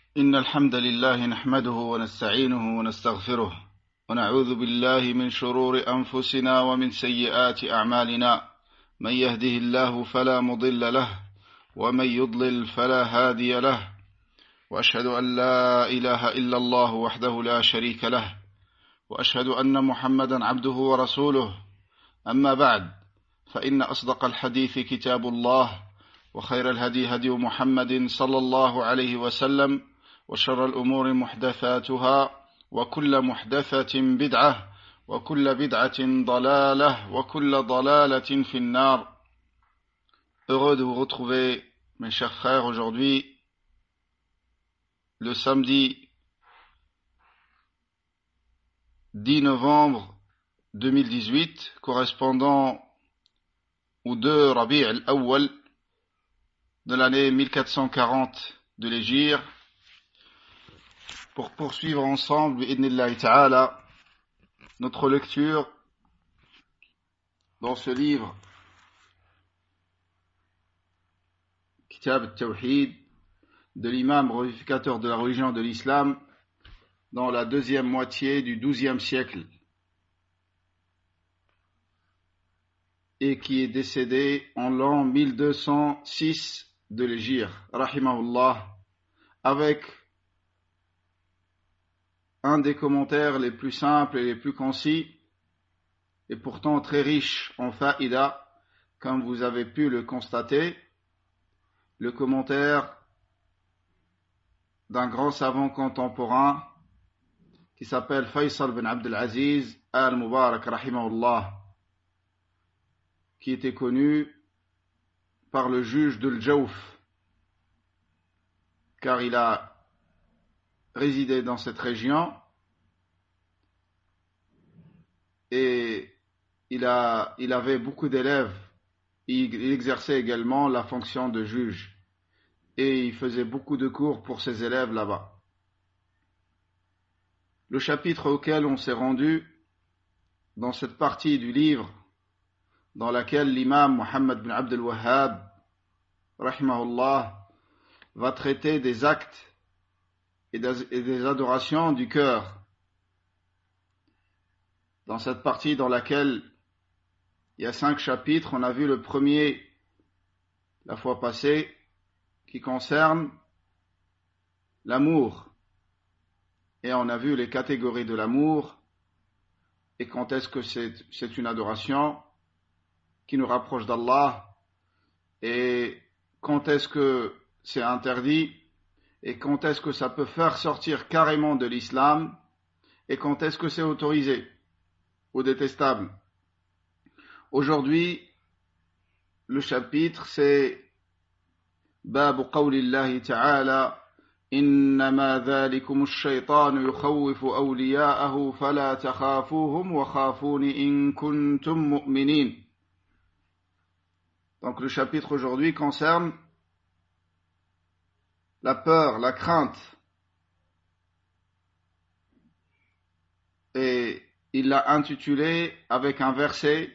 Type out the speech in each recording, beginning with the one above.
إن الحمد لله نحمده ونستعينه ونستغفره ونعوذ بالله من شرور أنفسنا ومن سيئات أعمالنا من يهده الله فلا مضل له ومن يضلل فلا هادي له وأشهد أن لا إله إلا الله وحده لا شريك له وأشهد أن محمدا عبده ورسوله أما بعد فإن أصدق الحديث كتاب الله وخير الهدي هدي محمد صلى الله عليه وسلم وشر الأمور محدثاتها وكل محدثة بدعة وكل بدعة ضلالة وكل ضلالة في النار. Heureux de vous retrouver, mes chers frères, aujourd'hui, le samedi 10 novembre 2018, correspondant au 2 Rabi' al-Awwal de l'année 1440 de l'Hégire, pour poursuivre ensemble, bi'idhnillahi ta'ala, notre lecture dans ce livre, Kitab al-Tawhid, de l'imam revivificateur de la religion de l'islam, dans la deuxième moitié du XIIe siècle, et qui est décédé en l'an 1206 de l'Hégire, rahimahullah, avec un des commentaires les plus simples et les plus concis, et pourtant très riche en faïda, comme vous avez pu le constater, le commentaire d'un grand savant contemporain qui s'appelle Faisal bin Abdel Aziz al-Mubarak, rahimahullah, qui était connu par le juge de l'Jaouf, car il a résidé dans cette région et il avait beaucoup d'élèves. Il exerçait également la fonction de juge et il faisait beaucoup de cours pour ses élèves là-bas. Le chapitre auquel on s'est rendu dans cette partie du livre dans laquelle l'imam Muhammad bin Abdel Wahhab, rahimahullah, va traiter des actes et des adorations du cœur. Dans cette partie dans laquelle il y a 5 chapitres, on a vu le premier la fois passée qui concerne l'amour. Et on a vu les catégories de l'amour et quand est-ce que c'est une adoration qui nous rapproche d'Allah et quand est-ce que c'est interdit et quand est-ce que ça peut faire sortir carrément de l'islam et quand est-ce que c'est autorisé ou détestable. Aujourd'hui, le chapitre c'est Babu qawlillahi ta'ala Innama dhalikum ash-shaytanu yukhawwifu awliya'ahu fala takhafuhum wa khafuni in kuntum mu'minin. Donc le chapitre aujourd'hui concerne la peur, la crainte. Et il l'a intitulé avec un verset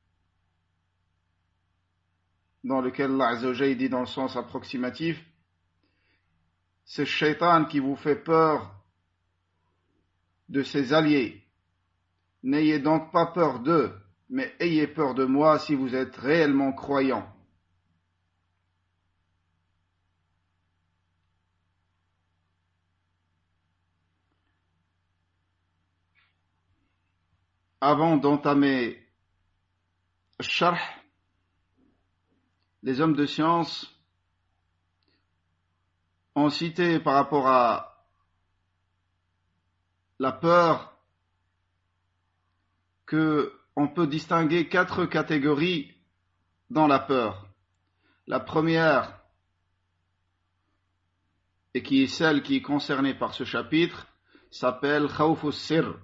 dans lequel Allah Azza wa Jalla dit dans le sens approximatif, c'est Shaitan qui vous fait peur de ses alliés. N'ayez donc pas peur d'eux, mais ayez peur de moi si vous êtes réellement croyants. Avant d'entamer Sharh, les hommes de science ont cité par rapport à la peur qu'on peut distinguer 4 catégories dans la peur. La première, et qui est celle qui est concernée par ce chapitre, s'appelle Khawf as-sir,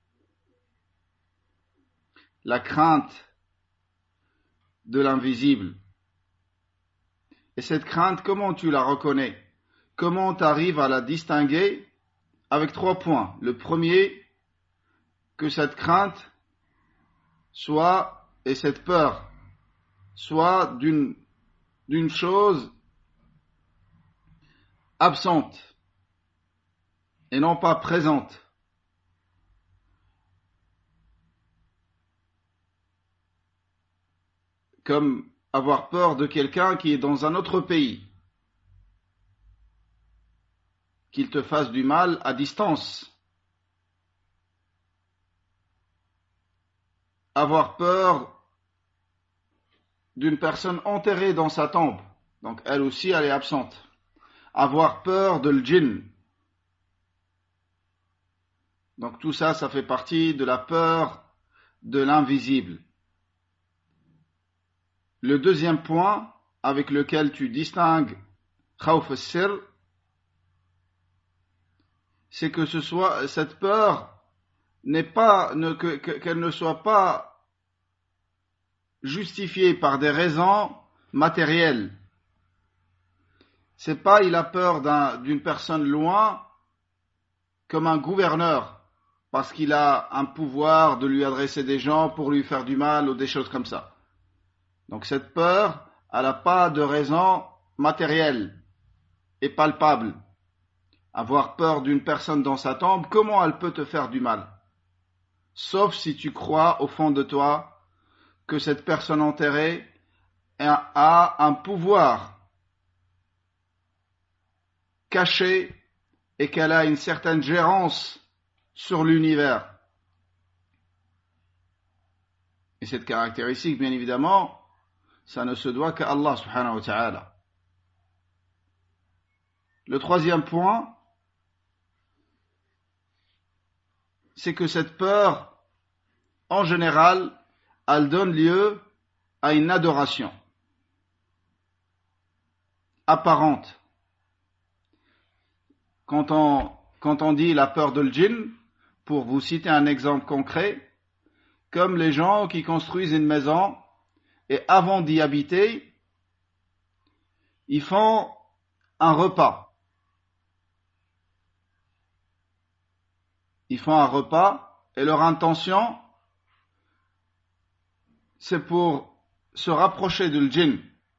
la crainte de l'invisible. Et cette crainte, comment tu la reconnais? Comment tu arrives à la distinguer? Avec 3 points. Le premier, que cette crainte soit, et cette peur, soit d'une chose absente, et non pas présente. Comme avoir peur de quelqu'un qui est dans un autre pays, qu'il te fasse du mal à distance. Avoir peur d'une personne enterrée dans sa tombe, donc elle aussi elle est absente. Avoir peur de le djinn. Donc tout ça, ça fait partie de la peur de l'invisible. Le deuxième point avec lequel tu distingues khawf as-sir, c'est que cette peur qu'elle ne soit pas justifiée par des raisons matérielles. C'est pas il a peur d'une personne loin comme un gouverneur parce qu'il a un pouvoir de lui adresser des gens pour lui faire du mal ou des choses comme ça. Donc cette peur, elle n'a pas de raison matérielle et palpable. Avoir peur d'une personne dans sa tombe, comment elle peut te faire du mal? Sauf si tu crois au fond de toi que cette personne enterrée a un pouvoir caché et qu'elle a une certaine gérance sur l'univers. Et cette caractéristique, bien évidemment, ça ne se doit qu'à Allah subhanahu wa ta'ala. Le troisième point, c'est que cette peur, en général, elle donne lieu à une adoration apparente. Quand on dit la peur de l'djinn, pour vous citer un exemple concret, comme les gens qui construisent une maison et avant d'y habiter, ils font un repas. Ils font un repas et leur intention, c'est pour se rapprocher de l'djinn.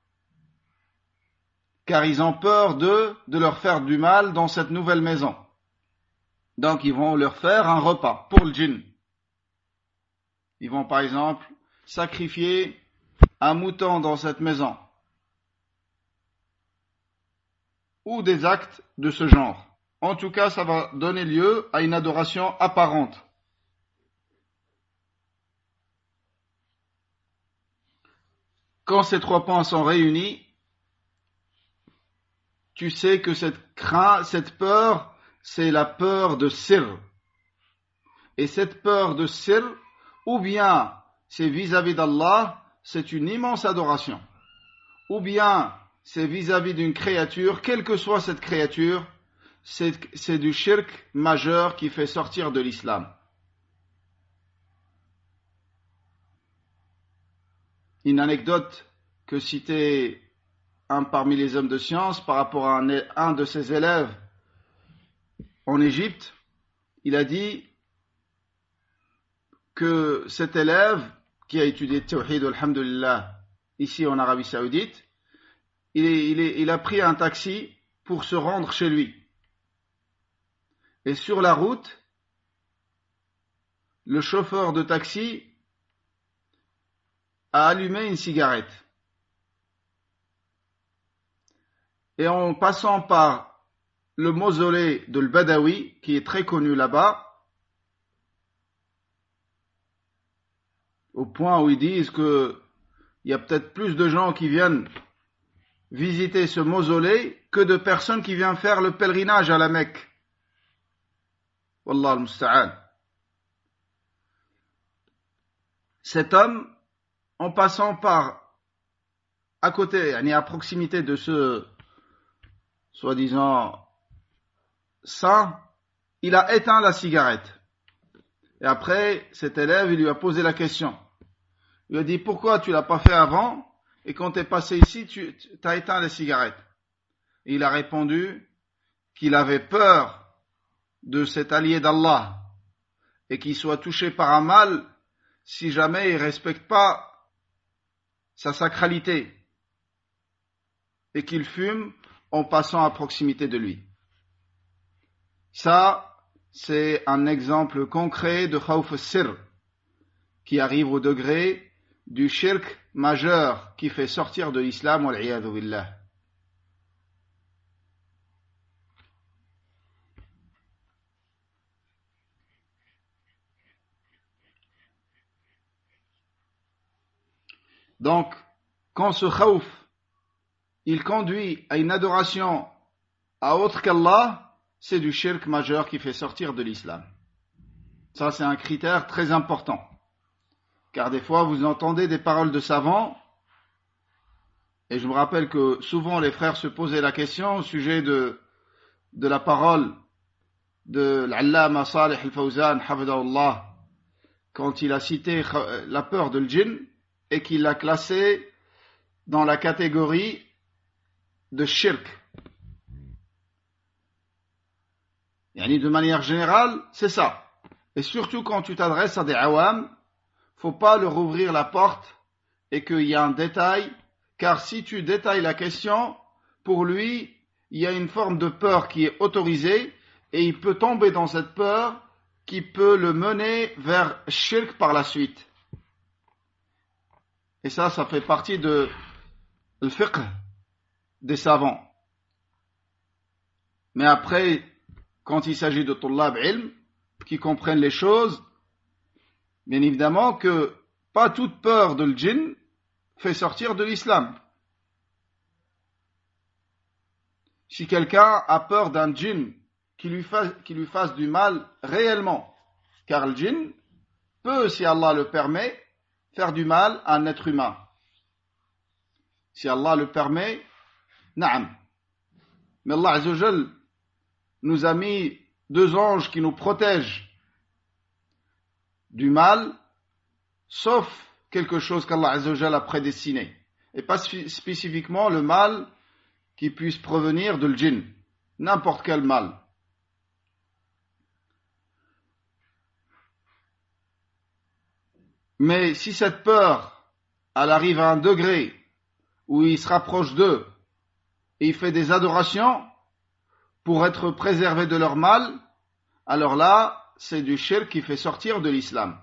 Car ils ont peur de leur faire du mal dans cette nouvelle maison. Donc ils vont leur faire un repas pour le djinn. Ils vont par exemple sacrifier un mouton dans cette maison. Ou des actes de ce genre. En tout cas, ça va donner lieu à une adoration apparente. Quand ces trois points sont réunis, tu sais que cette peur, c'est la peur de sir. Et cette peur de sir, ou bien c'est vis-à-vis d'Allah, c'est une immense adoration. Ou bien c'est vis-à-vis d'une créature, quelle que soit cette créature, c'est du shirk majeur qui fait sortir de l'islam. Une anecdote que citait un parmi les hommes de science par rapport à un de ses élèves en Égypte, il a dit que cet élève qui a étudié Tawhid alhamdulillah ici en Arabie Saoudite, il a pris un taxi pour se rendre chez lui. Et sur la route, le chauffeur de taxi a allumé une cigarette. Et en passant par le mausolée de l'Badawi, qui est très connu là-bas, au point où ils disent qu'il y a peut-être plus de gens qui viennent visiter ce mausolée que de personnes qui viennent faire le pèlerinage à la Mecque. Wallah al-musta'an. Cet homme, en passant par à côté, à proximité de ce soi-disant saint, il a éteint la cigarette. Et après, cet élève, il lui a posé la question. Il lui a dit, pourquoi tu l'as pas fait avant? Et quand tu es passé ici, tu as éteint la cigarette. Et il a répondu qu'il avait peur de cet allié d'Allah et qu'il soit touché par un mal si jamais il ne respecte pas sa sacralité et qu'il fume en passant à proximité de lui. Ça, c'est un exemple concret de khawf al-sir, qui arrive au degré du shirk majeur qui fait sortir de l'islam, wal-'iyadhu billah. Donc, quand ce khawf, il conduit à une adoration à autre qu'Allah, c'est du shirk majeur qui fait sortir de l'islam. Ça, c'est un critère très important. Car des fois, vous entendez des paroles de savants, et je me rappelle que souvent les frères se posaient la question au sujet de la parole de l'Allama Salih al-Fawzan, hafidahullah, quand il a cité la peur de l'djinn, et qu'il l'a classé dans la catégorie de shirk. Yani de manière générale, c'est ça. Et surtout quand tu t'adresses à des awam, faut pas leur ouvrir la porte et qu'il y a un détail, car si tu détailles la question, pour lui, il y a une forme de peur qui est autorisée et il peut tomber dans cette peur qui peut le mener vers shirk par la suite. Et ça fait partie de le fiqh des savants. Mais après, quand il s'agit de tullab ilm, qui comprennent les choses, bien évidemment que pas toute peur de l'djinn fait sortir de l'islam. Si quelqu'un a peur d'un djinn qui lui fasse du mal réellement, car le djinn peut, si Allah le permet, faire du mal à un être humain. Si Allah le permet, na'am. Mais Allah Azza wa Jal nous a mis 2 anges qui nous protègent du mal, sauf quelque chose qu'Allah Azza wa Jal a prédestiné. Et pas spécifiquement le mal qui puisse provenir de l'djinn. N'importe quel mal. Mais si cette peur, elle arrive à un degré où il se rapproche d'eux et il fait des adorations pour être préservé de leur mal, alors là, c'est du shirk qui fait sortir de l'islam.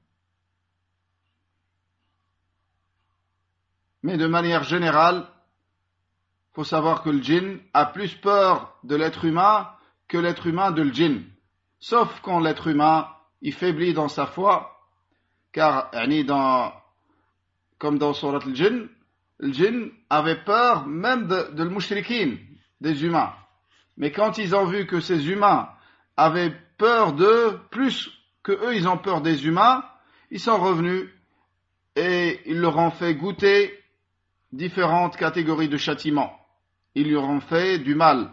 Mais de manière générale, il faut savoir que le djinn a plus peur de l'être humain que l'être humain de l'djinn. Sauf quand l'être humain, il faiblit dans sa foi, car, comme dans Surat al-Jinn, le djinn avait peur même de l'mushrikin, des humains. Mais quand ils ont vu que ces humains avaient peur d'eux, plus que eux ils ont peur des humains, ils sont revenus et ils leur ont fait goûter différentes catégories de châtiments. Ils leur ont fait du mal.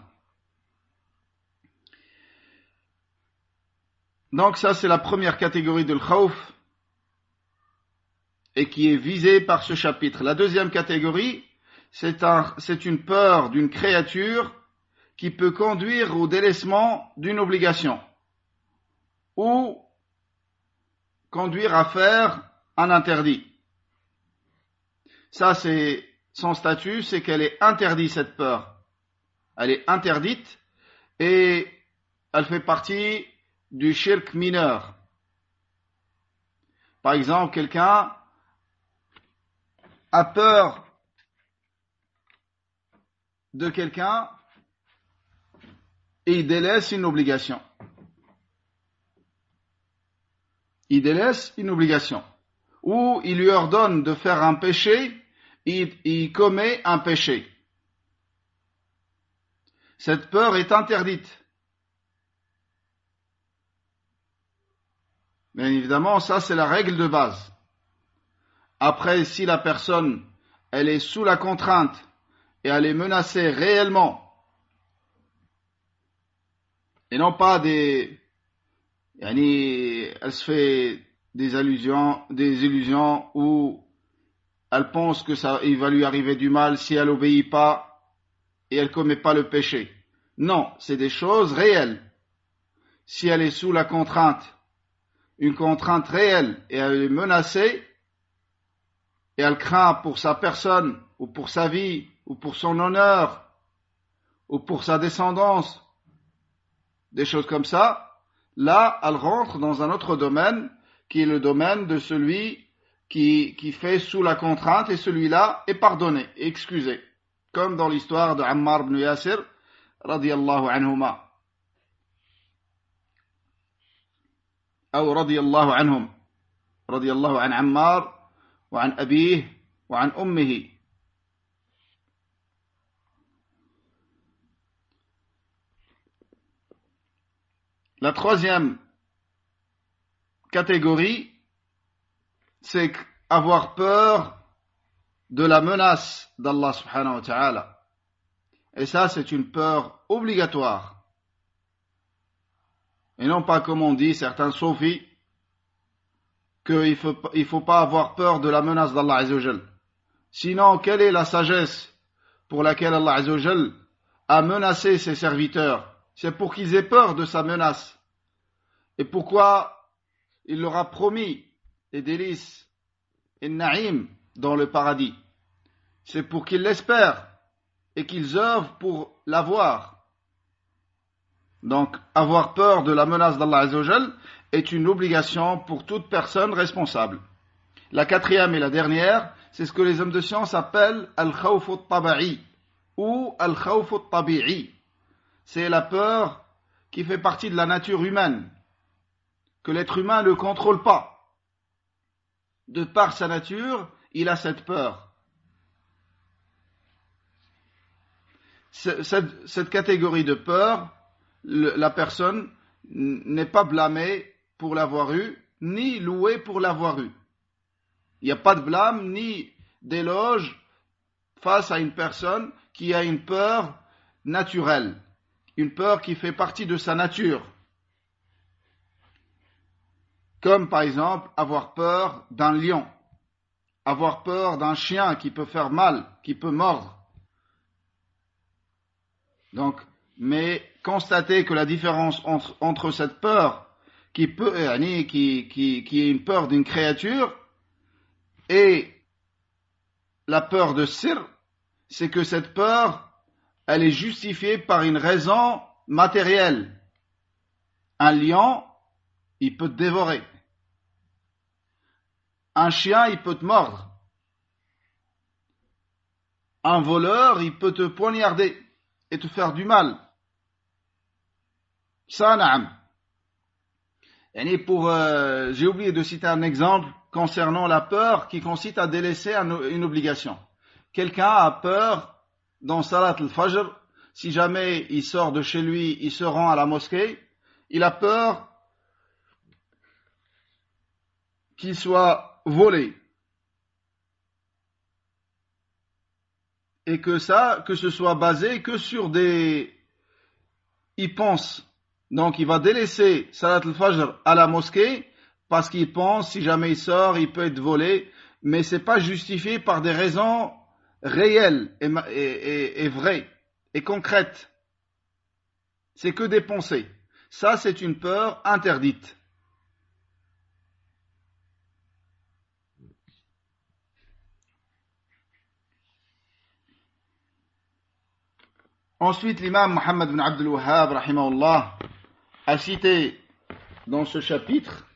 Donc ça c'est la première catégorie de l'khawf et qui est visée par ce chapitre. La deuxième catégorie, c'est une peur d'une créature qui peut conduire au délaissement d'une obligation ou conduire à faire un interdit. Ça, c'est son statut, c'est qu'elle est interdite, cette peur. Elle est interdite et elle fait partie du shirk mineur. Par exemple, quelqu'un a peur de quelqu'un et il délaisse une obligation. Il délaisse une obligation. Ou il lui ordonne de faire un péché, il commet un péché. Cette peur est interdite. Bien évidemment, ça c'est la règle de base. Après, si la personne, elle est sous la contrainte et elle est menacée réellement, et non pas elle se fait des illusions où elle pense que il va lui arriver du mal si elle obéit pas et elle commet pas le péché. Non, c'est des choses réelles. Si elle est sous la contrainte, une contrainte réelle et elle est menacée et elle craint pour sa personne ou pour sa vie ou pour son honneur ou pour sa descendance, des choses comme ça, là, elle rentre dans un autre domaine, qui est le domaine de celui qui fait sous la contrainte, et celui-là est pardonné, excusé. Comme dans l'histoire de Ammar ibn Yasir, radiyallahu anhuma. أو رضي الله عنهم رضي الله عن عمار وعن أبيه وعن أمه. La troisième catégorie, c'est avoir peur de la menace d'Allah subhanahu wa ta'ala. Et ça, c'est une peur obligatoire. Et non pas comme on dit certains soufis, qu'il faut pas avoir peur de la menace d'Allah azza wa jal. Sinon, quelle est la sagesse pour laquelle Allah azza wa jal a menacé ses serviteurs? C'est pour qu'ils aient peur de sa menace. Et pourquoi il leur a promis les délices et naïm dans le paradis? C'est pour qu'ils l'espèrent et qu'ils œuvrent pour l'avoir. Donc, avoir peur de la menace d'Allah azza wa jal est une obligation pour toute personne responsable. La quatrième et la dernière, c'est ce que les hommes de science appellent al-khawf al-taba'i ou al-khawf al-tabi'i. C'est la peur qui fait partie de la nature humaine, que l'être humain ne contrôle pas. De par sa nature, il a cette peur. Cette catégorie de peur, la personne n'est pas blâmée pour l'avoir eu, ni louée pour l'avoir eu. Il n'y a pas de blâme, ni d'éloge face à une personne qui a une peur naturelle, une peur qui fait partie de sa nature. Comme par exemple avoir peur d'un lion, avoir peur d'un chien qui peut faire mal, qui peut mordre. Donc, mais constater que la différence entre cette peur qui est une peur d'une créature et la peur de sir, c'est que cette peur, elle est justifiée par une raison matérielle. Un lion, il peut te dévorer. Un chien, il peut te mordre. Un voleur, il peut te poignarder et te faire du mal. Ça, na'am. J'ai oublié de citer un exemple concernant la peur qui consiste à délaisser une obligation. Quelqu'un a peur dans Salat al-Fajr, si jamais il sort de chez lui, il se rend à la mosquée, il a peur qu'il soit volé. Et que ce soit basé que sur il pense. Donc il va délaisser Salat al-Fajr à la mosquée parce qu'il pense si jamais il sort, il peut être volé, mais c'est pas justifié par des raisons réelles et vraies et concrètes. C'est que des pensées. Ça, c'est une peur interdite. Ensuite, l'imam Muhammad ibn Abdul Wahhab, rahimahullah, a cité dans ce chapitre,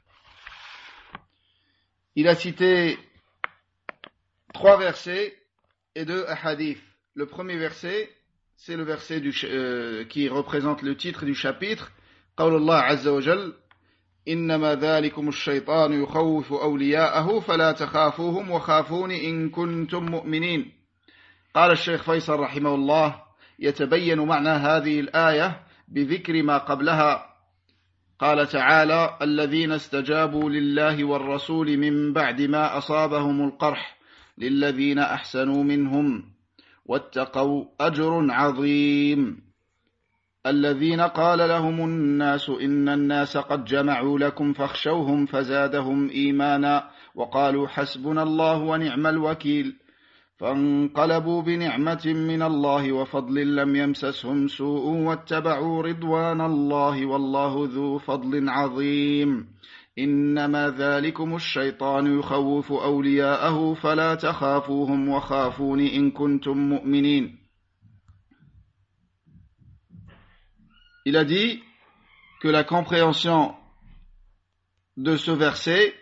il a cité 3 versets et 2 hadiths. Le premier verset, c'est le verset qui représente le titre du chapitre. قول الله عز وجل إنما ذلكم الشيطان يخوف أولياءه فلا تخافوهم وخافون إن كنتم مؤمنين. قال الشيخ فيصل رحمه الله يتبين معنى هذه الآية بذكر ما قبلها. قال تعالى الذين استجابوا لله والرسول من بعد ما أصابهم القرح للذين أحسنوا منهم واتقوا أجر عظيم. الذين قال لهم الناس إن الناس قد جمعوا لكم فاخشوهم فزادهم إيمانا وقالوا حسبنا الله ونعم الوكيل فانقلبوا بنعمة من الله وفضل لم يمسسهم سوء واتبعوا رضوان الله والله ذو فضل عظيم. إنما ذلكم الشيطان يخوف أولياءه فلا تخافوهم وخافون إن كنتم مؤمنين. Il a dit que la compréhension de ce verset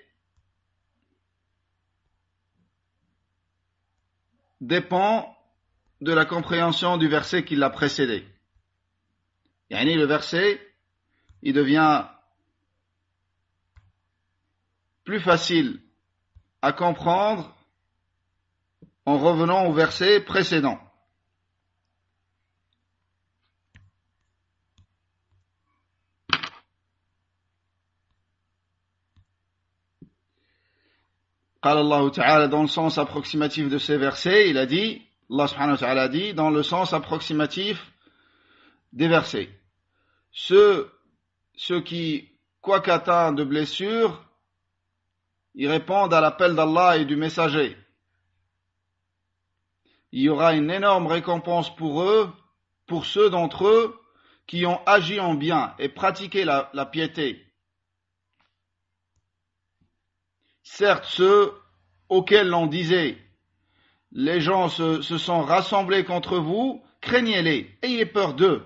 dépend de la compréhension du verset qui l'a précédé. Yani le verset, il devient plus facile à comprendre en revenant au verset précédent. قال الله تعالى, dans le sens approximatif de ces versets, il a dit, Allah subhanahu wa ta'ala a dit, dans le sens approximatif des versets, ceux qui, quoi qu'atteints de blessures, ils répondent à l'appel d'Allah et du messager. Il y aura une énorme récompense pour eux, pour ceux d'entre eux qui ont agi en bien et pratiqué la piété. Certes, ceux auxquels l'on disait, les gens se sont rassemblés contre vous, craignez-les, ayez peur d'eux.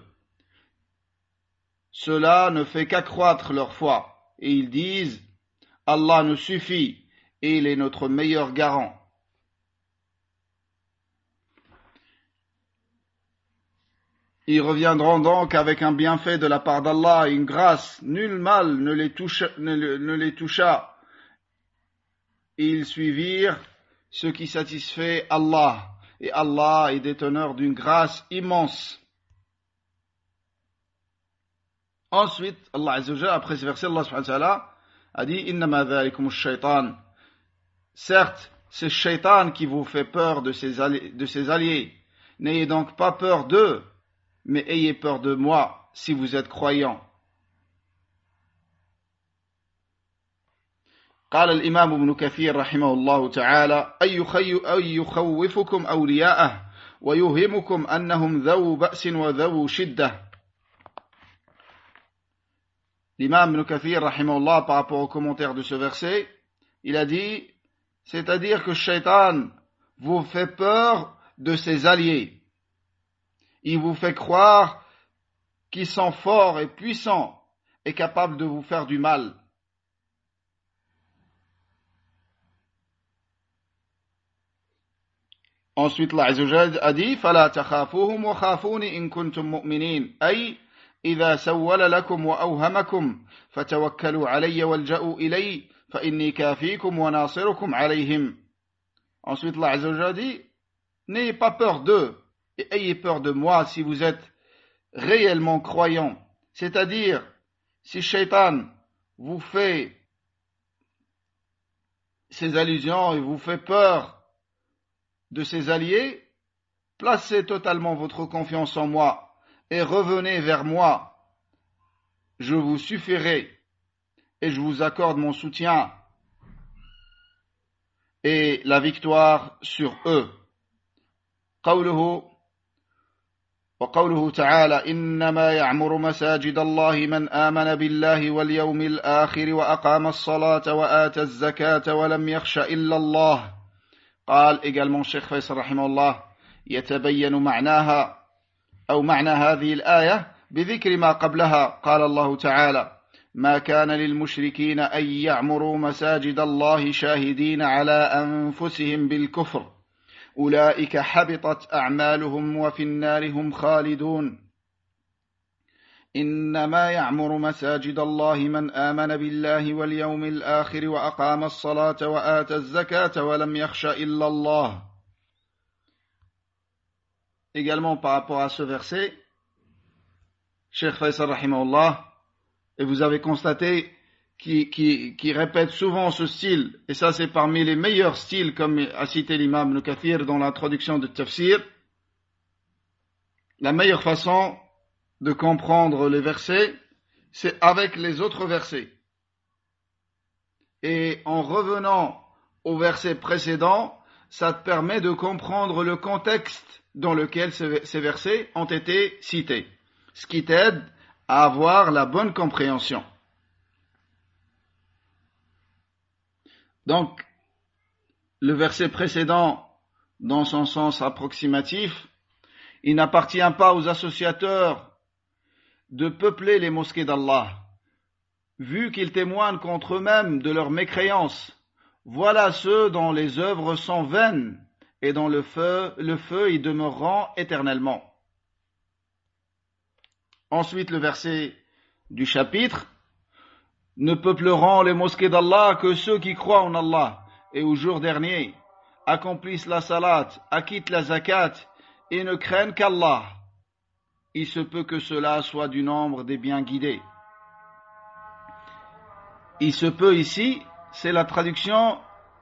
Cela ne fait qu'accroître leur foi. Et ils disent, Allah nous suffit et il est notre meilleur garant. Ils reviendront donc avec un bienfait de la part d'Allah et une grâce. Nul mal ne les toucha. Et ils suivirent ce qui satisfait Allah. Et Allah est déteneur d'une grâce immense. Ensuite, Allah Azza wa Jalla, après ce verset, Allah subhanahu wa ta'ala a dit, Innama dhalikum ash-shaytan. Certes, c'est Shaitan qui vous fait peur de ses alliés. N'ayez donc pas peur d'eux, mais ayez peur de moi si vous êtes croyants. قال الإمام ابن كثير رحمه الله تعالى أي يخوفكم أولياءه ويوهمكم أنهم ذو بأس وذو شدة. L'imam Ibn Kathir rahimahullah, par rapport au commentaire de ce verset, il a dit, c'est-à-dire que Shaitan vous fait peur de ses alliés. Il vous fait croire qu'ils sont forts et puissants et capables de vous faire du mal. Ensuite, Allah Azza wa Jalla a dit, فَلَا تَخَافُوهُمْ وَخَافُونِ إِن كُنتُم مُؤْمِنِينَ. أي إذا سول لكم وأوهمكم فتوكلوا علي والجأوا إلي فإني كافيكم وناصركم عليهم. Ensuite, Allah Azza wa Jalla dit, n'ayez pas peur d'eux et ayez peur de moi si vous êtes réellement croyants. C'est-à-dire, si Shaitan vous fait ces allusions et vous fait peur de ses alliés, placez totalement votre confiance en moi et revenez vers moi. Je vous suffirai et je vous accorde mon soutien et la victoire sur eux. وقوله تعالى إنما يعمر مساجد الله من آمن بالله واليوم الآخر وأقام الصلاة وآتى الزكاة ولم يخش إلا الله. قال également الشيخ فيصل رحمه الله يتبين معناها أو معنى هذه الآية بذكر ما قبلها. قال الله تعالى ما كان للمشركين أن يعمروا مساجد الله شاهدين على أنفسهم بالكفر أولئك حبطت أعمالهم وفي النار هم خالدون. إنما يعمر مساجد الله من آمن بالله واليوم الآخر وأقام الصلاة وآتى الزكاة ولم يخش إلا الله. Également par rapport à ce verset, Cheikh Faisal rahimahullah, et vous avez constaté qui répète souvent ce style, et ça c'est parmi les meilleurs styles, comme a cité l'imam Ibn Kathir dans l'introduction de Tafsir. La meilleure façon de comprendre les versets, c'est avec les autres versets. Et en revenant au verset précédent, ça te permet de comprendre le contexte dans lequel ces versets ont été cités, ce qui t'aide à avoir la bonne compréhension. Donc, le verset précédent, dans son sens approximatif, il n'appartient pas aux associateurs de peupler les mosquées d'Allah, vu qu'ils témoignent contre eux-mêmes de leur mécréance. Voilà ceux dont les œuvres sont vaines, et dont le feu y demeurera éternellement. Ensuite, le verset du chapitre. Ne peupleront les mosquées d'Allah que ceux qui croient en Allah et au jour dernier, accomplissent la salat, acquittent la zakat et ne craignent qu'Allah. Il se peut que cela soit du nombre des bien guidés. Il se peut ici, c'est la traduction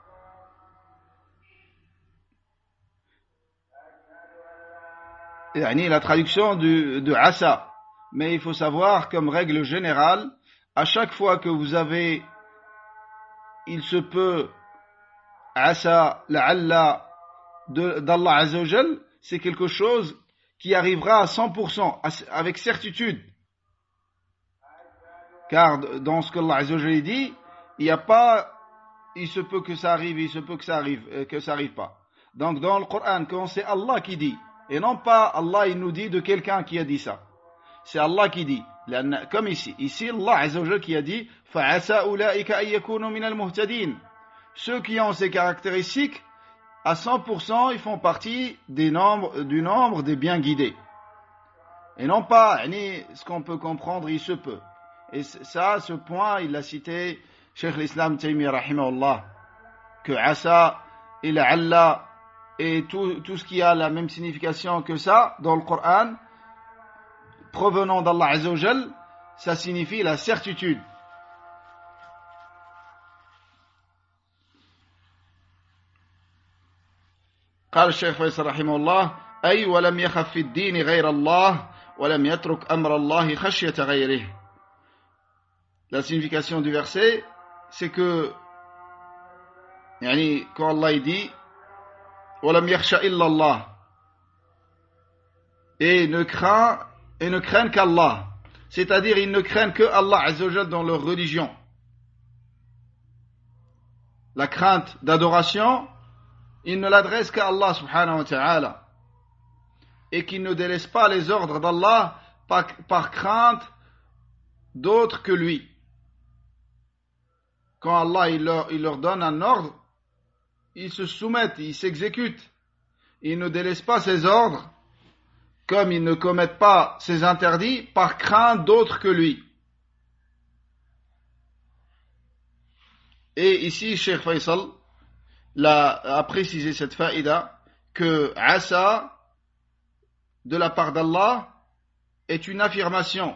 de Asa. Mais il faut savoir, comme règle générale, à chaque fois que vous avez, il se peut, Asa, la'alla, d'Allah Azzawajal, c'est quelque chose qui arrivera à 100%, avec certitude. Car dans ce qu'Allah Azzawajal dit, il n'y a pas, il se peut que ça arrive, il se peut que ça arrive pas. Donc dans le Coran, quand c'est Allah qui dit, et non pas Allah, il nous dit de quelqu'un qui a dit ça. C'est Allah qui dit. Comme ici Allah Azzawajal qui a dit فَعَسَى أُولَٰئِكَ أَن يَكُونُوا مِنَ الْمُهْتَدِينَ. Ceux qui ont ces caractéristiques, à 100%, ils font partie du nombre des bien guidés. Et non pas, ce qu'on peut comprendre, il se peut. Et ça, ce point, il l'a cité Cheikh l'Islam Taymiyyah rahimahullah, que Asa et Allah et tout ce qui a la même signification que ça dans le Coran, provenant d'Allah Azzawajal, ça signifie la certitude. قال الشيخ فيصل رحمه الله أي ولم يخف في الدين غير الله ولم يترك أمر الله خشية غيره. La signification du verset, c'est que quand Allah dit ولم يخشى إلا الله, et ne craignent qu'Allah, c'est-à-dire ils ne craignent que Allah Azzawajal dans leur religion. La crainte d'adoration, ils ne l'adressent qu'à Allah subhanahu wa ta'ala, et qu'ils ne délaissent pas les ordres d'Allah par crainte d'autres que lui. Quand Allah il leur donne un ordre, ils se soumettent, ils s'exécutent. Ils ne délaissent pas ses ordres, comme ils ne commettent pas ses interdits par crainte d'autres que lui. Et ici, Cheikh Faisal a précisé cette faïda, que Asa, de la part d'Allah, est une affirmation.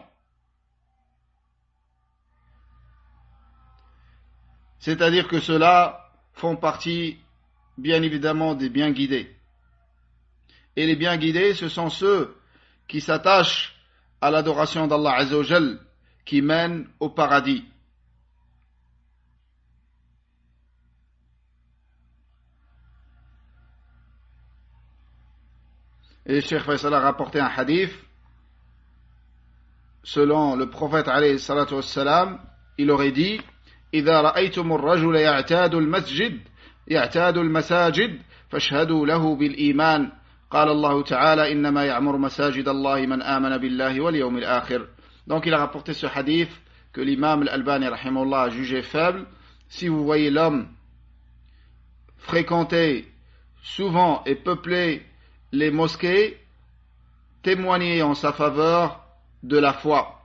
C'est-à-dire que ceux-là font partie, bien évidemment, des bien guidés. Et les bien guidés, ce sont ceux qui s'attachent à l'adoration d'Allah Azzawajal, qui mènent au paradis. Et Cheikh Faisal a rapporté un hadith, selon le prophète alayhi salatu wassalam, il aurait dit إذا رأيتم الرجل يعتاد المساجد فاشهدوا له بالإيمان قال الله تعالى إنما يعمر مساجد الله من آمن بالله واليوم الآخر. Donc il a rapporté ce hadith que l'imam al-Albani rahimahullah a jugé faible. Si vous voyez l'homme fréquenter souvent et peupler les mosquées, témoignez en sa faveur de la foi.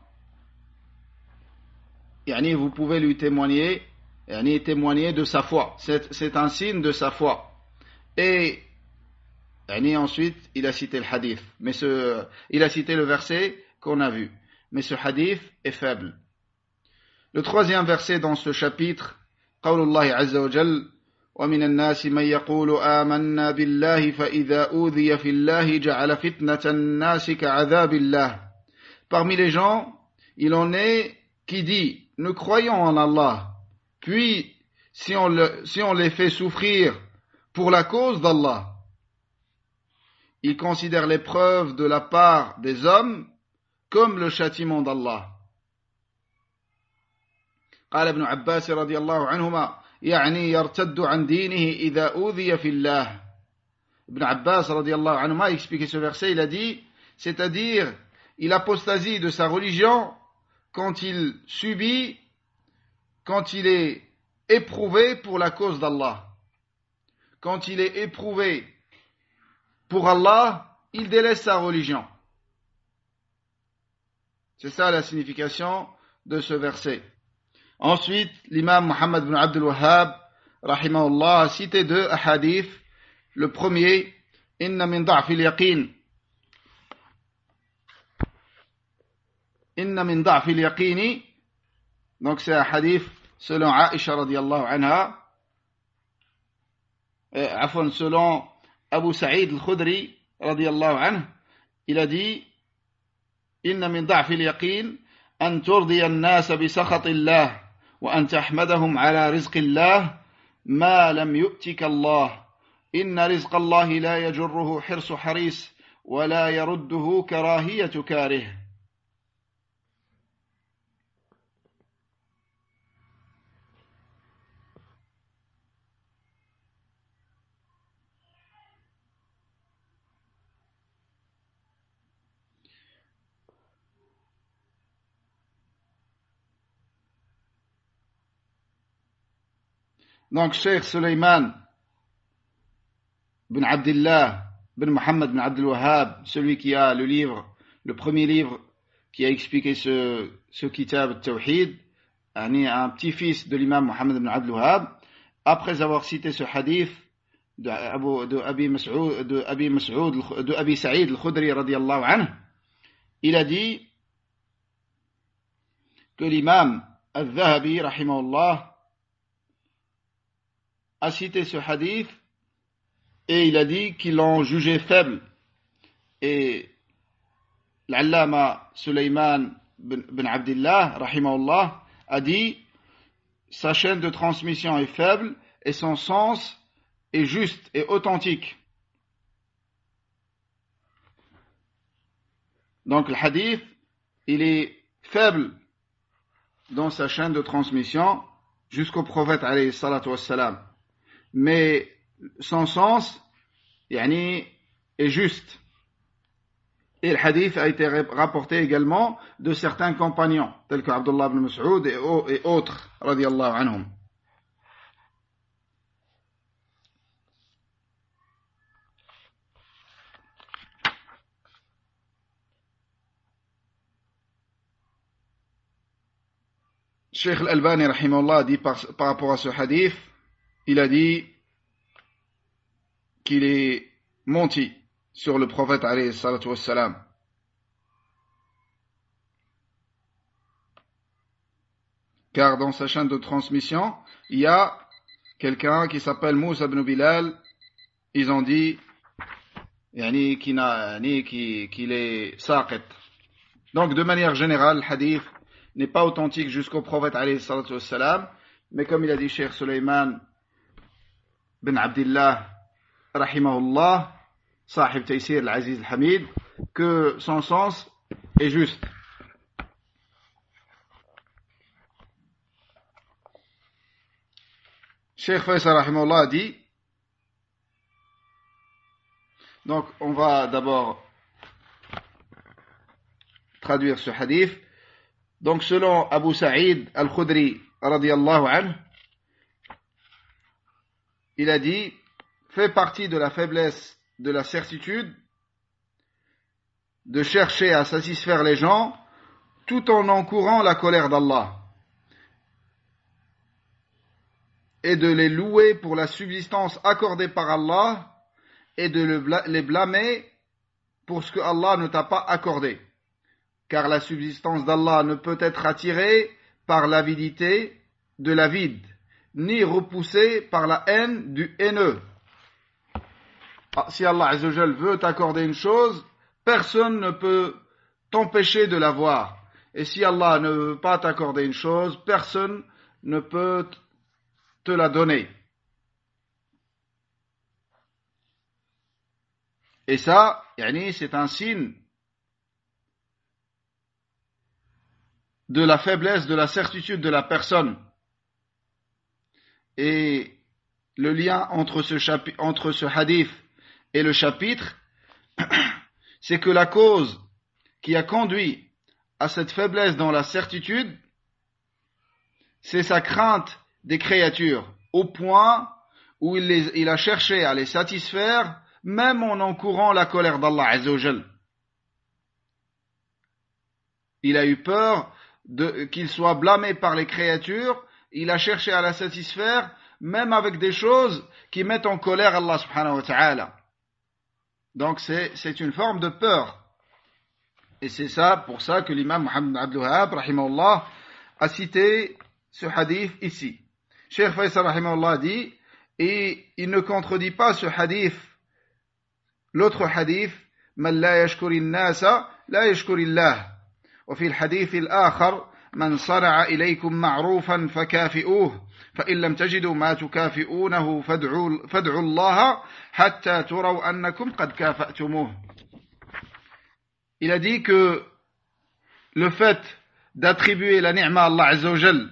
Vous pouvez lui témoigner de sa foi. C'est un signe de sa foi. Et ensuite, il a cité le hadith. Il a cité le verset qu'on a vu. Mais ce hadith est faible. Le troisième verset dans ce chapitre, قول الله عز وجل ومن الناس من يقول آمنا بالله فإذا أوذي في الله جعل فتنة الناس كعذاب الله. Parmi les gens, il en est qui dit nous croyons en Allah, puis si on les fait souffrir pour la cause d'Allah, ils considèrent l'épreuve de la part des hommes comme le châtiment d'Allah. قال ابن عباس رضي الله عنهما يعني يرتد عن دينه إذا أوذي في الله. Ibn Abbas رضي الله عنهما a expliqué ce verset, il a dit, c'est-à-dire il apostasie de sa religion quand il subit, quand il est éprouvé pour la cause d'Allah. Quand il est éprouvé pour Allah, il délaisse sa religion. C'est ça la signification de ce verset. Ensuite, l'imam Muhammad ibn Abdul Wahhab, rahimahullah, a cité deux hadiths. Le premier, Inna min da'fil yaqin. Inna min da'fil yaqini. Donc c'est un hadith selon Aisha radiyallahu anha. Selon Abu Sa'id al-Khudri radiyallahu anhu, il a dit Inna min da'fil yaqin an turdiya an-nas bi sakhatillah wa an tahmadahum ala rizqillah ma lam yu'tika Allah. Inna rizqallahi la yajurruhu hirsu haris wa la yarudduhu karahiyatu karih. Donc, Cheikh Suleiman bin Abdullah bin Muhammad bin Abdul Wahhab, celui qui a le livre, le premier livre qui a expliqué ce kitab al-Tawhid, un petit-fils de l'imam Muhammad bin Abdul Wahhab, après avoir cité ce hadith de Abi Sa'id al-Khudri radiyallahu anhu, il a dit que l'imam al-Dhahabi rahimahullah a cité ce hadith et il a dit qu'ils l'ont jugé faible. Et l'allama Suleiman bin Abdullah rahimahullah a dit sa chaîne de transmission est faible et son sens est juste et authentique. Donc le hadith, il est faible dans sa chaîne de transmission jusqu'au prophète alayhi salatu wassalam. Mais son sens est juste. Et le hadith a été rapporté également de certains compagnons, tels que Abdullah ibn Mas'ud et autres, radiyallahu anhum. Cheikh Al-Albani, rahimahullah, a dit par rapport à ce hadith, il a dit qu'il est menti sur le prophète alayhi salatu wassalam. Car dans sa chaîne de transmission, il y a quelqu'un qui s'appelle Moussa ibn Bilal. Ils ont dit qu'il est saqit. Donc de manière générale, le hadith n'est pas authentique jusqu'au prophète alayhi salatu wassalam, mais comme il a dit Cheikh Suleiman bin Abdullah rahimahullah, sahib Taysir al-Aziz al-Hamid, que son sens est juste. Cheikh Faisal rahimahullah a dit, donc on va d'abord traduire ce hadith. Donc selon Abu Sa'id al-Khudri radiyallahu anhu, il a dit, fait partie de la faiblesse de la certitude de chercher à satisfaire les gens tout en encourant la colère d'Allah et de les louer pour la subsistance accordée par Allah et de les blâmer pour ce que Allah ne t'a pas accordé. Car la subsistance d'Allah ne peut être attirée par l'avidité de l'avide, ni repoussée par la haine du haineux. Si Allah Azzawajal veut t'accorder une chose, personne ne peut t'empêcher de l'avoir. Et si Allah ne veut pas t'accorder une chose, personne ne peut te la donner. Et ça, c'est un signe de la faiblesse, de la certitude de la personne. Et le lien entre ce hadith et le chapitre, c'est que la cause qui a conduit à cette faiblesse dans la certitude, c'est sa crainte des créatures, au point où il a cherché à les satisfaire, même en encourant la colère d'Allah Azza wa Jal. Il a eu peur qu'il soit blâmé par les créatures, il a cherché à la satisfaire, même avec des choses qui mettent en colère Allah subhanahu wa ta'ala. Donc c'est une forme de peur. Et c'est ça, pour ça que l'imam Muhammad Abdul Wahhab, rahimahullah, a cité ce hadith ici. Cheikh Faisal, rahimahullah, dit, et il ne contredit pas ce hadith, l'autre hadith, man la yashkuri nasa, la yashkuri Allah. وفي الحديث الآخر من صنع إليكم معروفا فكافئوه فإن لم تجدوا ما تكافئونه فادعوا الله حتى تروا أنكم قد كافأتموه. Il a dit que le fait d'attribuer la ni'ma à Allah Azza wa Jal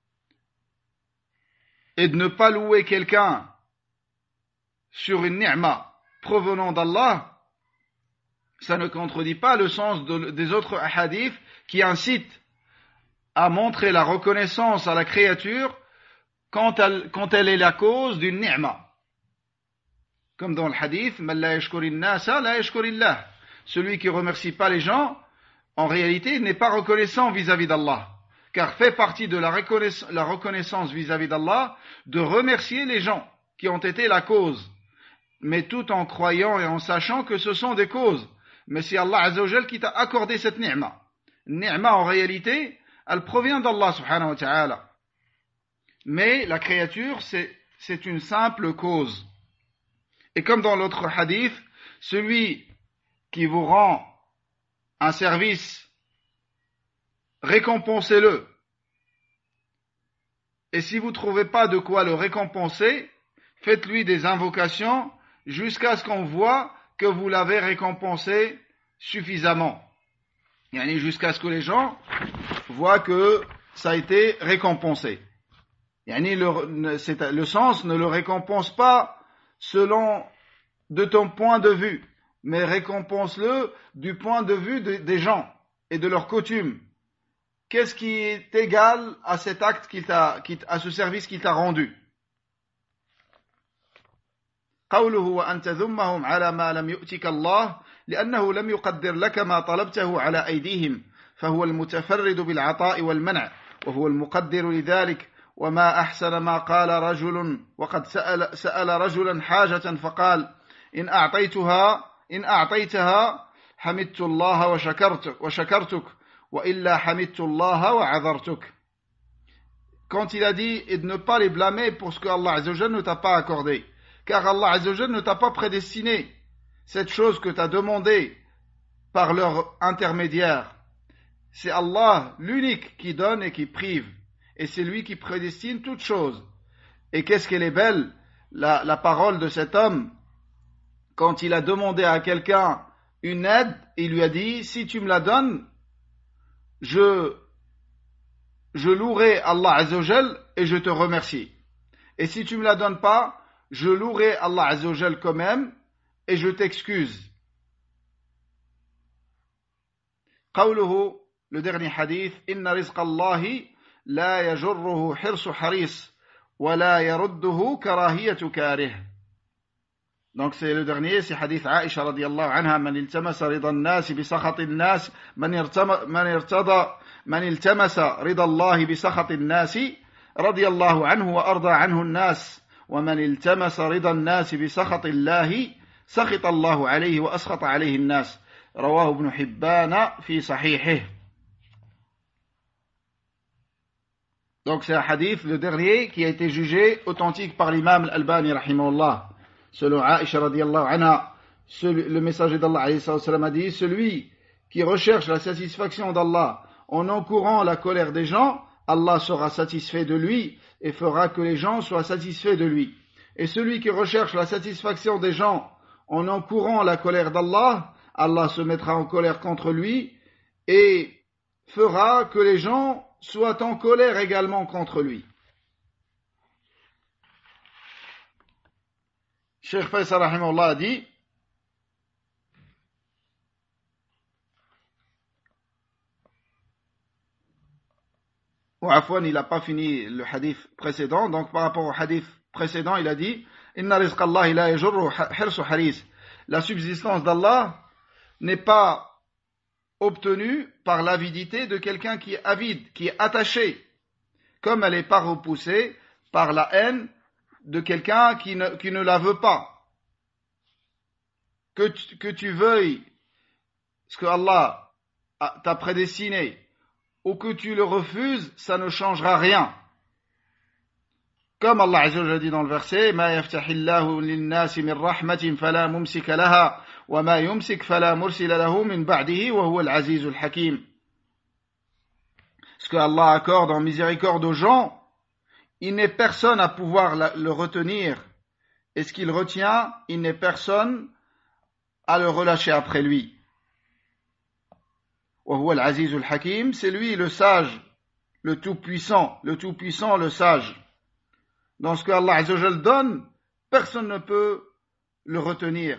et de ne pas louer quelqu'un sur une ni'ma provenant d'Allah, ça ne contredit pas le sens des autres hadiths qui incitent à montrer la reconnaissance à la créature quand elle est la cause d'une ni'ma. Comme dans le hadith, man la yashkuri nasa la yashkuri Allah. Celui qui ne remercie pas les gens, en réalité, n'est pas reconnaissant vis-à-vis d'Allah. Car fait partie de la reconnaissance vis-à-vis d'Allah de remercier les gens qui ont été la cause, mais tout en croyant et en sachant que ce sont des causes. Mais c'est Allah Azza wa Jal qui t'a accordé cette ni'ma. Ni'ma, en réalité, elle provient d'Allah subhanahu wa ta'ala. Mais la créature, c'est une simple cause. Et comme dans l'autre hadith, celui qui vous rend un service, récompensez-le. Et si vous ne trouvez pas de quoi le récompenser, faites-lui des invocations jusqu'à ce qu'on voit que vous l'avez récompensé suffisamment. Jusqu'à ce que les gens voient que ça a été récompensé. Le sens ne le récompense pas selon de ton point de vue, mais récompense-le du point de vue des gens et de leurs coutumes. Qu'est-ce qui est égal à cet acte à ce service qu'il t'a rendu? قوله وأن تذمهم على ما لم يؤتك الله لأنه لم يقدر لك ما طلبته على أيديهم فهو المتفرد بالعطاء والمنع وهو المقدر لذلك وما أحسن ما قال رجل وقد سأل رجلا حاجة فقال إن أعطيتها حمدت الله وشكرتك وإلا حمدت الله وعذرتك. Quand il a dit et de ne pas les blâmer pour ce que Allah Azza wa Jalla ne t'a pas accordé, car Allah Azza wa Jalla ne t'a pas prédestiné cette chose que tu as demandé par leur intermédiaire. C'est Allah l'unique qui donne et qui prive, et c'est lui qui prédestine toutes choses. Et qu'est-ce qu'elle est belle, la parole de cet homme, quand il a demandé à quelqu'un une aide, il lui a dit, si tu me la donnes, je louerai Allah Azza wa Jal et je te remercie. Et si tu me la donnes pas, je louerai Allah Azza wa Jal quand même et je t'excuse. قوله, le dernier hadith, إن رزق الله لا يجره حرص حريص ولا يرده كراهية كاره. Donc c'est le dernier, c'est hadith Aisha radiyallahu anha, من التمس رضا الناس بسخط الناس من التمس رضا الله بسخط الناس رضي الله عنه وأرضى عنه الناس ومن التمس رضا الناس بسخط الله سخط الله عليه وأسخط عليه الناس. رواه ابن حبان في صحيحه. Donc c'est un hadith, le dernier, qui a été jugé authentique par l'imam al-Albani rahimahullah. Selon Aisha radiyallahu anha, le messager d'Allah alayhi salam a dit, celui qui recherche la satisfaction d'Allah en encourant la colère des gens, Allah sera satisfait de lui et fera que les gens soient satisfaits de lui. Et celui qui recherche la satisfaction des gens en encourant la colère d'Allah, Allah se mettra en colère contre lui et fera que les gens soient en colère également contre lui. Cheikh Faisal rahimahullah a dit, Ou Afwan, il n'a pas fini le hadith précédent. Donc par rapport au hadith précédent, il a dit Inna rizqa Allah la yajurru hirsu haris. La subsistance d'Allah n'est pas obtenue par l'avidité de quelqu'un qui est avide, qui est attaché, comme elle n'est pas repoussée par la haine de quelqu'un qui ne la veut pas. Que tu veuilles ce que Allah t'a prédestiné ou que tu le refuses, ça ne changera rien. Comme Allah Azza wa Jalla dit dans le verset Ma yaftahillahu lin-nasi min rahmatin fala mumsika laha wa ma yumsik fala mursila lahu min ba'dihi wa huwa al-azizul hakim. Ce que Allah accorde en miséricorde aux gens, il n'est personne à pouvoir le retenir, et ce qu'il retient, il n'est personne à le relâcher après lui. Wa huwa al-azizul hakim, c'est lui le sage, le tout-puissant, le sage. Dans ce que Allah Azza wa Jalla donne, personne ne peut le retenir.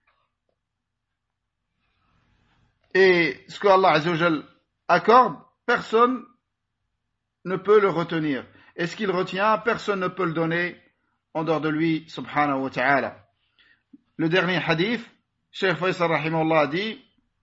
Et ce que Allah Azza wa Jalla accorde, personne ne peut le retenir. Et ce qu'il retient, personne ne peut le donner en dehors de lui, subhanahu wa ta'ala. Le dernier hadith, Cheikh Faisal rahimahullah a dit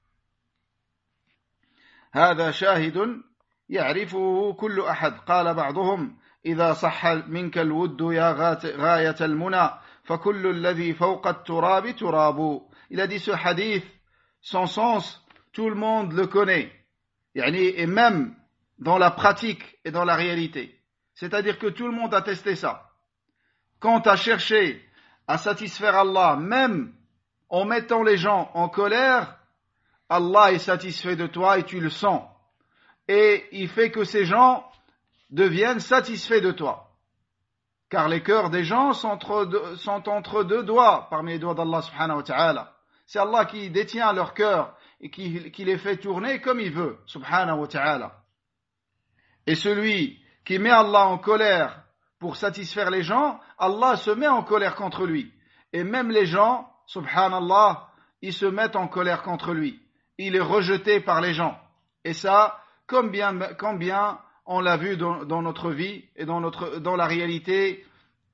هذا شاهد يعرفه كل أحد قال بعضهم إذا صح منك الود يا غاية المنى فكل الذي فوق التراب تراب. Il a dit ce hadith, son sens, tout le monde le connaît. Et même dans la pratique et dans la réalité. C'est-à-dire que tout le monde a testé ça. Quand tu as cherché à satisfaire Allah, même en mettant les gens en colère, Allah est satisfait de toi et tu le sens. Et il fait que ces gens deviennent satisfaits de toi. Car les cœurs des gens sont entre deux doigts, parmi les doigts d'Allah subhanahu wa ta'ala. C'est Allah qui détient leur cœur et qui les fait tourner comme il veut, subhanahu wa ta'ala. Et celui qui met Allah en colère pour satisfaire les gens, Allah se met en colère contre lui. Et même les gens, subhanallah, ils se mettent en colère contre lui. Il est rejeté par les gens. Et ça, combien on l'a vu dans notre vie et dans la réalité,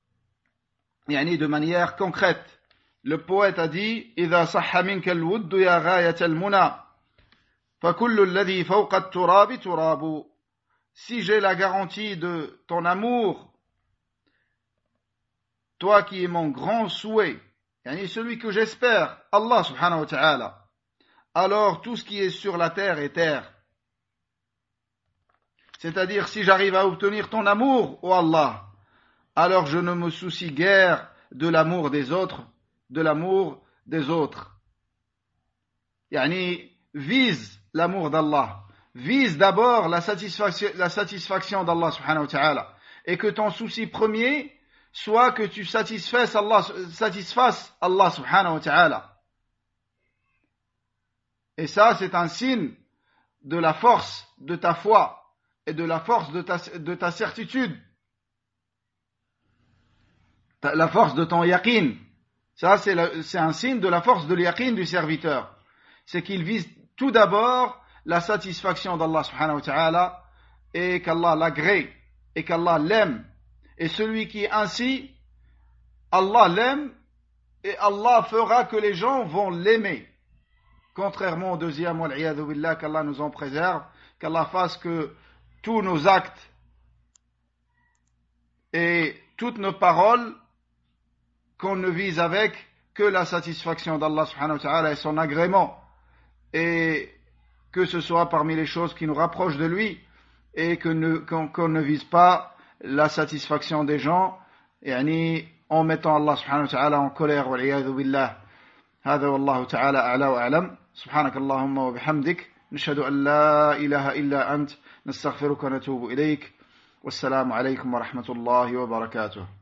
de manière concrète. Le poète a dit إذا صح منك الود يا غاية المنى فكل الذي فوق التراب تراب. Si j'ai la garantie de ton amour, toi qui es mon grand souhait, celui que j'espère, Allah subhanahu wa ta'ala, alors tout ce qui est sur la terre est terre. C'est-à-dire, si j'arrive à obtenir ton amour, ô Allah, alors je ne me soucie guère de l'amour des autres, Vise l'amour d'Allah. Vise d'abord la satisfaction d'Allah subhanahu wa ta'ala. Et que ton souci premier soit que tu satisfasses Allah subhanahu wa ta'ala. Et ça, c'est un signe de la force de ta foi et de la force de ta certitude. La force de ton yaqin. Ça, c'est un signe de la force de l'yaqin du serviteur. C'est qu'il vise tout d'abord la satisfaction d'Allah subhanahu wa ta'ala et qu'Allah l'agrée et qu'Allah l'aime. Et celui qui est ainsi, Allah l'aime et Allah fera que les gens vont l'aimer. Contrairement au deuxième, wal'iyadhu billah, qu'Allah nous en préserve, qu'Allah fasse que tous nos actes et toutes nos paroles, qu'on ne vise avec que la satisfaction d'Allah subhanahu wa ta'ala et son agrément, et que ce soit parmi les choses qui nous rapprochent de lui, et qu'on ne vise pas la satisfaction des gens, en mettant Allah subhanahu wa ta'ala en colère, wal'iyadhu billah. هذا والله تعالى أعلى وأعلم. سبحانك اللهم وبحمدك نشهد أن لا إله إلا أنت نستغفرك ونتوب إليك والسلام عليكم ورحمة الله وبركاته.